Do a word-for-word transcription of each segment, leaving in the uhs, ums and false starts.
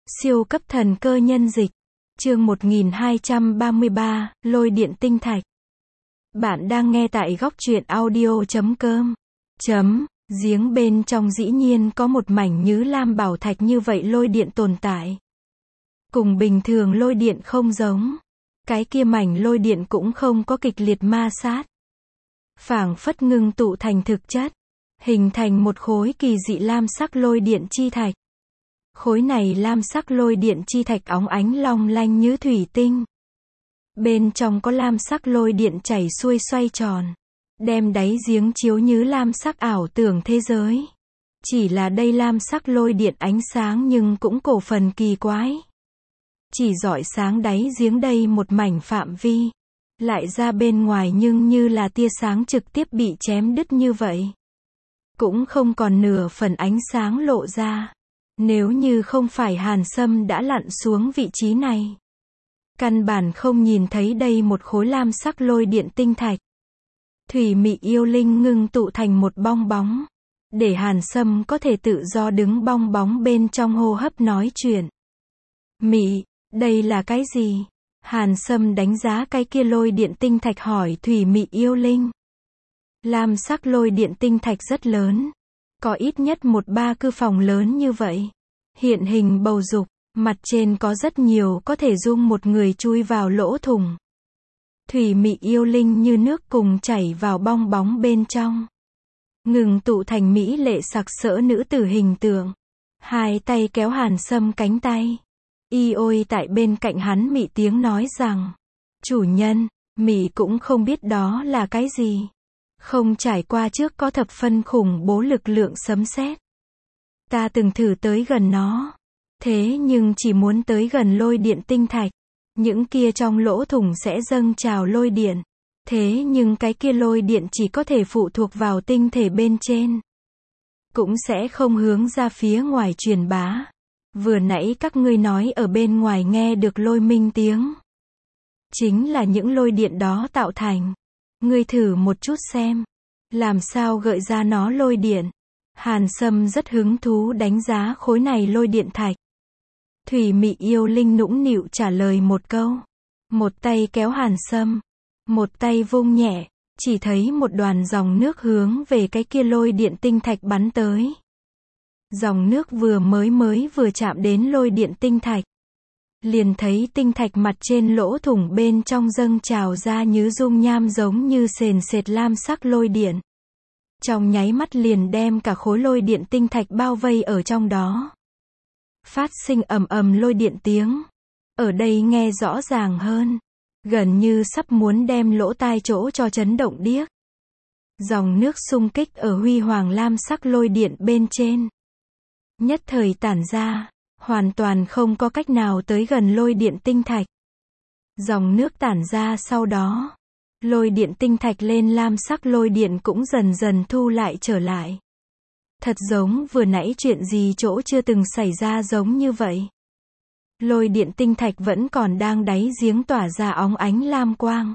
Siêu cấp thần cơ nhân dịch. Chương một nghìn hai trăm ba mươi ba, lôi điện tinh thạch. Bạn đang nghe tại góc truyện audio chấm com. Chấm, giếng bên trong dĩ nhiên có một mảnh nhứ lam bảo thạch như vậy lôi điện tồn tại. Cùng bình thường lôi điện không giống. Cái kia mảnh lôi điện cũng không có kịch liệt ma sát. Phảng phất ngưng tụ thành thực chất. Hình thành một khối kỳ dị lam sắc lôi điện chi thạch. Khối này lam sắc lôi điện chi thạch óng ánh long lanh như thủy tinh. Bên trong có lam sắc lôi điện chảy xuôi xoay tròn. Đem đáy giếng chiếu như lam sắc ảo tưởng thế giới. Chỉ là đây lam sắc lôi điện ánh sáng nhưng cũng cổ phần kỳ quái. Chỉ rọi sáng đáy giếng đây một mảnh phạm vi. Lại ra bên ngoài nhưng như là tia sáng trực tiếp bị chém đứt như vậy. Cũng không còn nửa phần ánh sáng lộ ra. Nếu như không phải Hàn Sâm đã lặn xuống vị trí này. Căn bản không nhìn thấy đây một khối lam sắc lôi điện tinh thạch. Thủy mị yêu linh ngưng tụ thành một bong bóng. Để Hàn Sâm có thể tự do đứng bong bóng bên trong hô hấp nói chuyện. Mị, đây là cái gì? Hàn Sâm đánh giá cái kia lôi điện tinh thạch hỏi thủy mị yêu linh. Lam sắc lôi điện tinh thạch rất lớn. Có ít nhất một ba cư phòng lớn như vậy. Hiện hình bầu dục, mặt trên có rất nhiều có thể dung một người chui vào lỗ thủng. Thủy mị yêu linh như nước cùng chảy vào bong bóng bên trong. Ngừng tụ thành mỹ lệ sặc sỡ nữ tử hình tượng. Hai tay kéo Hàn Sâm cánh tay. Y ôi tại bên cạnh hắn mị tiếng nói rằng. Chủ nhân, mị cũng không biết đó là cái gì. Không trải qua trước có thập phân khủng bố lực lượng sấm sét. Ta từng thử tới gần nó. Thế nhưng chỉ muốn tới gần lôi điện tinh thạch. Những kia trong lỗ thủng sẽ dâng trào lôi điện. Thế nhưng cái kia lôi điện chỉ có thể phụ thuộc vào tinh thể bên trên. Cũng sẽ không hướng ra phía ngoài truyền bá. Vừa nãy các ngươi nói ở bên ngoài nghe được lôi minh tiếng. Chính là những lôi điện đó tạo thành. Ngươi thử một chút xem. Làm sao gợi ra nó lôi điện. Hàn Sâm rất hứng thú đánh giá khối này lôi điện thạch. Thủy mị yêu linh nũng nịu trả lời một câu. Một tay kéo Hàn Sâm. Một tay vung nhẹ. Chỉ thấy một đoàn dòng nước hướng về cái kia lôi điện tinh thạch bắn tới. Dòng nước vừa mới mới vừa chạm đến lôi điện tinh thạch. Liền thấy tinh thạch mặt trên lỗ thủng bên trong dâng trào ra như dung nham giống như sền sệt lam sắc lôi điện. Trong nháy mắt liền đem cả khối lôi điện tinh thạch bao vây ở trong đó. Phát sinh ầm ầm lôi điện tiếng. Ở đây nghe rõ ràng hơn. Gần như sắp muốn đem lỗ tai chỗ cho chấn động điếc. Dòng nước xung kích ở huy hoàng lam sắc lôi điện bên trên. Nhất thời tản ra. Hoàn toàn không có cách nào tới gần lôi điện tinh thạch. Dòng nước tản ra sau đó. Lôi điện tinh thạch lên lam sắc lôi điện cũng dần dần thu lại trở lại. Thật giống vừa nãy chuyện gì chỗ chưa từng xảy ra giống như vậy. Lôi điện tinh thạch vẫn còn đang đáy giếng tỏa ra óng ánh lam quang.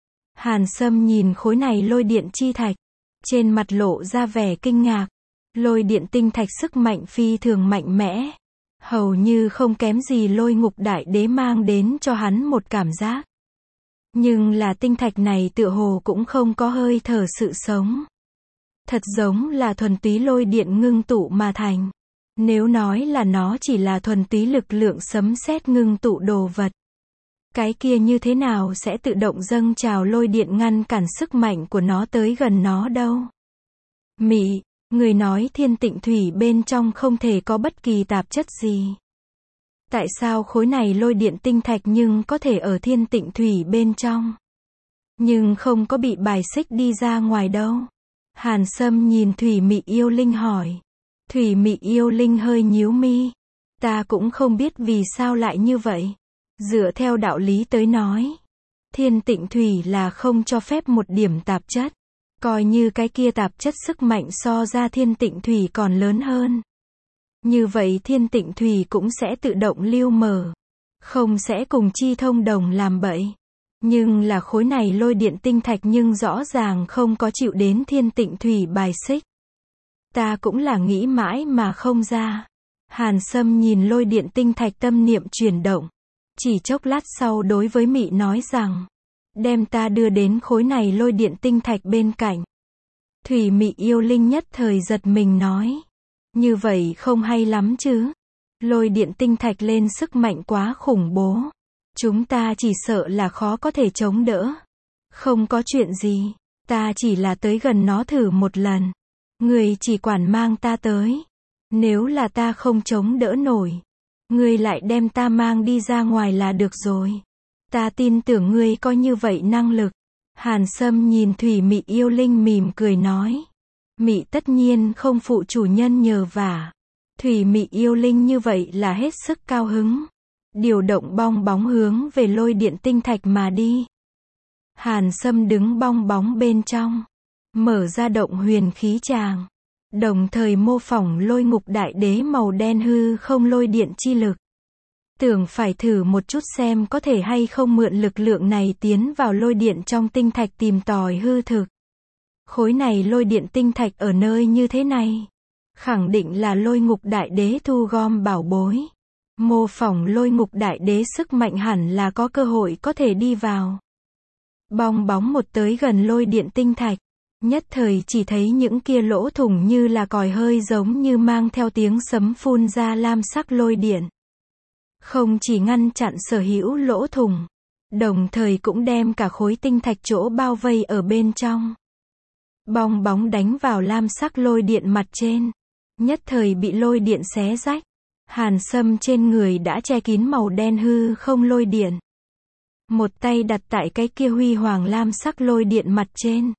Hàn Sâm nhìn khối này lôi điện chi thạch. Trên mặt lộ ra vẻ kinh ngạc. Lôi điện tinh thạch sức mạnh phi thường mạnh mẽ. Hầu như không kém gì lôi ngục đại đế mang đến cho hắn một cảm giác. Nhưng là tinh thạch này tựa hồ cũng không có hơi thở sự sống. Thật giống là thuần túy lôi điện ngưng tụ mà thành. Nếu nói là nó chỉ là thuần túy lực lượng sấm sét ngưng tụ đồ vật. Cái kia như thế nào sẽ tự động dâng trào lôi điện ngăn cản sức mạnh của nó tới gần nó đâu. Mị, người nói thiên tịnh thủy bên trong không thể có bất kỳ tạp chất gì. Tại sao khối này lôi điện tinh thạch nhưng có thể ở thiên tịnh thủy bên trong. Nhưng không có bị bài xích đi ra ngoài đâu. Hàn Sâm nhìn thủy mị yêu linh hỏi. Thủy mị yêu linh hơi nhíu mi. Ta cũng không biết vì sao lại như vậy. Dựa theo đạo lý tới nói. Thiên tịnh thủy là không cho phép một điểm tạp chất. Coi như cái kia tạp chất sức mạnh so ra thiên tịnh thủy còn lớn hơn. Như vậy thiên tịnh thủy cũng sẽ tự động lưu mở. Không sẽ cùng chi thông đồng làm bậy. Nhưng là khối này lôi điện tinh thạch nhưng rõ ràng không có chịu đến thiên tịnh thủy bài xích. Ta cũng là nghĩ mãi mà không ra. Hàn Sâm nhìn lôi điện tinh thạch tâm niệm chuyển động. Chỉ chốc lát sau đối với Mị nói rằng, đem ta đưa đến khối này lôi điện tinh thạch bên cạnh. Thủy Mị yêu linh nhất thời giật mình nói, như vậy không hay lắm chứ. Lôi điện tinh thạch lên sức mạnh quá khủng bố. Chúng ta chỉ sợ là khó có thể chống đỡ. Không có chuyện gì, ta chỉ là tới gần nó thử một lần. Người chỉ quản mang ta tới. Nếu là ta không chống đỡ nổi, ngươi lại đem ta mang đi ra ngoài là được rồi. Ta tin tưởng ngươi có như vậy năng lực. Hàn Sâm nhìn Thủy Mị yêu linh mỉm cười nói. Mị tất nhiên không phụ chủ nhân nhờ vả. Thủy Mị yêu linh như vậy là hết sức cao hứng. Điều động bong bóng hướng về lôi điện tinh thạch mà đi. Hàn Sâm đứng bong bóng bên trong. Mở ra động huyền khí tràng. Đồng thời mô phỏng lôi ngục đại đế màu đen hư không lôi điện chi lực. Tưởng phải thử một chút xem có thể hay không mượn lực lượng này tiến vào lôi điện trong tinh thạch tìm tòi hư thực. Khối này lôi điện tinh thạch ở nơi như thế này. Khẳng định là lôi ngục đại đế thu gom bảo bối. Mô phỏng lôi ngục đại đế sức mạnh hẳn là có cơ hội có thể đi vào. Bong bóng một tới gần lôi điện tinh thạch. Nhất thời chỉ thấy những kia lỗ thủng như là còi hơi giống như mang theo tiếng sấm phun ra lam sắc lôi điện. Không chỉ ngăn chặn sở hữu lỗ thủng, đồng thời cũng đem cả khối tinh thạch chỗ bao vây ở bên trong. Bong bóng đánh vào lam sắc lôi điện mặt trên. Nhất thời bị lôi điện xé rách. Hàn Sâm trên người đã che kín màu đen hư không lôi điện. Một tay đặt tại cái kia huy hoàng lam sắc lôi điện mặt trên.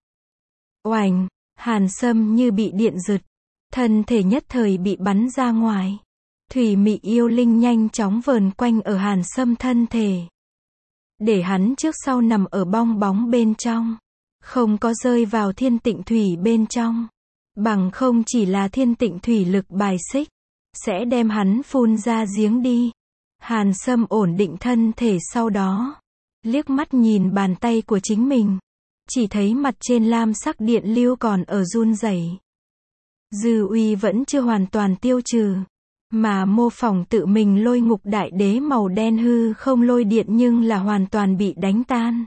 Oành, Hàn Sâm như bị điện giật, thân thể nhất thời bị bắn ra ngoài. Thủy Mị yêu linh nhanh chóng vờn quanh ở Hàn Sâm thân thể. Để hắn trước sau nằm ở bong bóng bên trong. Không có rơi vào thiên tịnh thủy bên trong. Bằng không chỉ là thiên tịnh thủy lực bài xích. Sẽ đem hắn phun ra giếng đi. Hàn Sâm ổn định thân thể sau đó. Liếc mắt nhìn bàn tay của chính mình. Chỉ thấy mặt trên lam sắc điện lưu còn ở run rẩy. Dư uy vẫn chưa hoàn toàn tiêu trừ. Mà mô phỏng tự mình lôi ngục đại đế màu đen hư không lôi điện nhưng là hoàn toàn bị đánh tan.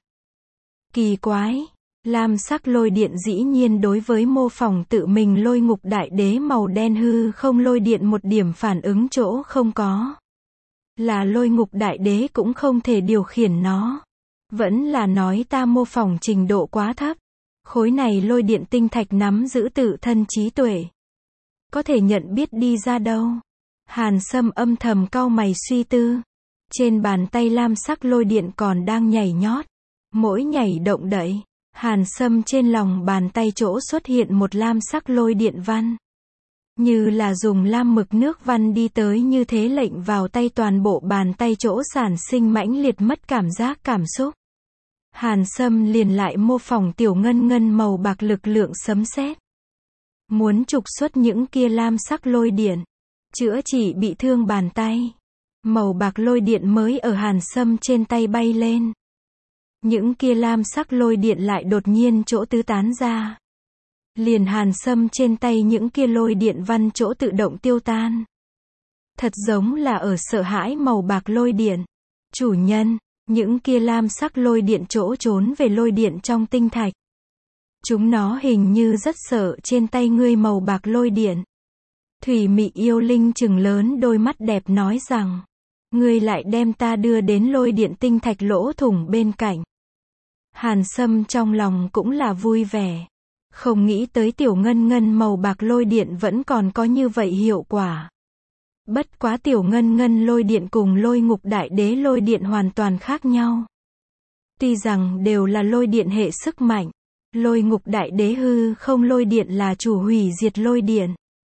Kỳ quái. Lam sắc lôi điện dĩ nhiên đối với mô phỏng tự mình lôi ngục đại đế màu đen hư không lôi điện một điểm phản ứng chỗ không có. Là lôi ngục đại đế cũng không thể điều khiển nó. Vẫn là nói ta mô phỏng trình độ quá thấp. Khối này lôi điện tinh thạch nắm giữ tự thân trí tuệ. Có thể nhận biết đi ra đâu. Hàn Sâm âm thầm cau mày suy tư. Trên bàn tay lam sắc lôi điện còn đang nhảy nhót. Mỗi nhảy động đậy, Hàn Sâm trên lòng bàn tay chỗ xuất hiện một lam sắc lôi điện văn. Như là dùng lam mực nước văn đi tới như thế lệnh vào tay toàn bộ bàn tay chỗ sản sinh mãnh liệt mất cảm giác cảm xúc. Hàn Sâm liền lại mô phỏng tiểu ngân ngân màu bạc lực lượng sấm sét. Muốn trục xuất những kia lam sắc lôi điện. Chữa trị bị thương bàn tay. Màu bạc lôi điện mới ở Hàn Sâm trên tay bay lên. Những kia lam sắc lôi điện lại đột nhiên chỗ tứ tán ra. Liền Hàn Sâm trên tay những kia lôi điện văn chỗ tự động tiêu tan. Thật giống là ở sợ hãi màu bạc lôi điện. Chủ nhân, những kia lam sắc lôi điện chỗ trốn về lôi điện trong tinh thạch. Chúng nó hình như rất sợ trên tay ngươi màu bạc lôi điện. Thủy Mị yêu linh trừng lớn đôi mắt đẹp nói rằng, ngươi lại đem ta đưa đến lôi điện tinh thạch lỗ thủng bên cạnh. Hàn Sâm trong lòng cũng là vui vẻ. Không nghĩ tới tiểu ngân ngân màu bạc lôi điện vẫn còn có như vậy hiệu quả. Bất quá tiểu ngân ngân lôi điện cùng lôi ngục đại đế lôi điện hoàn toàn khác nhau. Tuy rằng đều là lôi điện hệ sức mạnh. Lôi ngục đại đế hư không lôi điện là chủ hủy diệt lôi điện.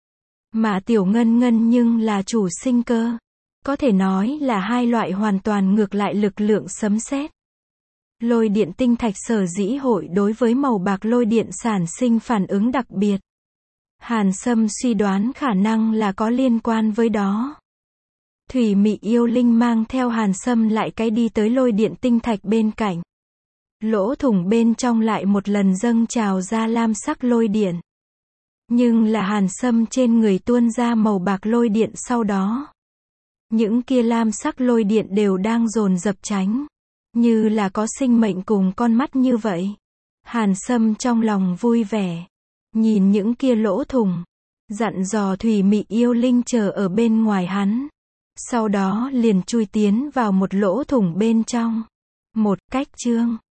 Mà tiểu ngân ngân nhưng là chủ sinh cơ. Có thể nói là hai loại hoàn toàn ngược lại lực lượng sấm sét. Lôi điện tinh thạch sở dĩ hội đối với màu bạc lôi điện sản sinh phản ứng đặc biệt. Hàn Sâm suy đoán khả năng là có liên quan với đó. Thủy Mị yêu linh mang theo Hàn Sâm lại cái đi tới lôi điện tinh thạch bên cạnh. Lỗ thủng bên trong lại một lần dâng trào ra lam sắc lôi điện. Nhưng là hàn sâm trên người tuôn ra màu bạc lôi điện sau đó. Những kia lam sắc lôi điện đều đang dồn dập tránh. Như là có sinh mệnh cùng con mắt như vậy. Hàn sâm trong lòng vui vẻ. Nhìn những kia lỗ thủng. Dặn dò thủy mị yêu linh chờ ở bên ngoài hắn. Sau đó liền chui tiến vào một lỗ thủng bên trong. Một cách chương.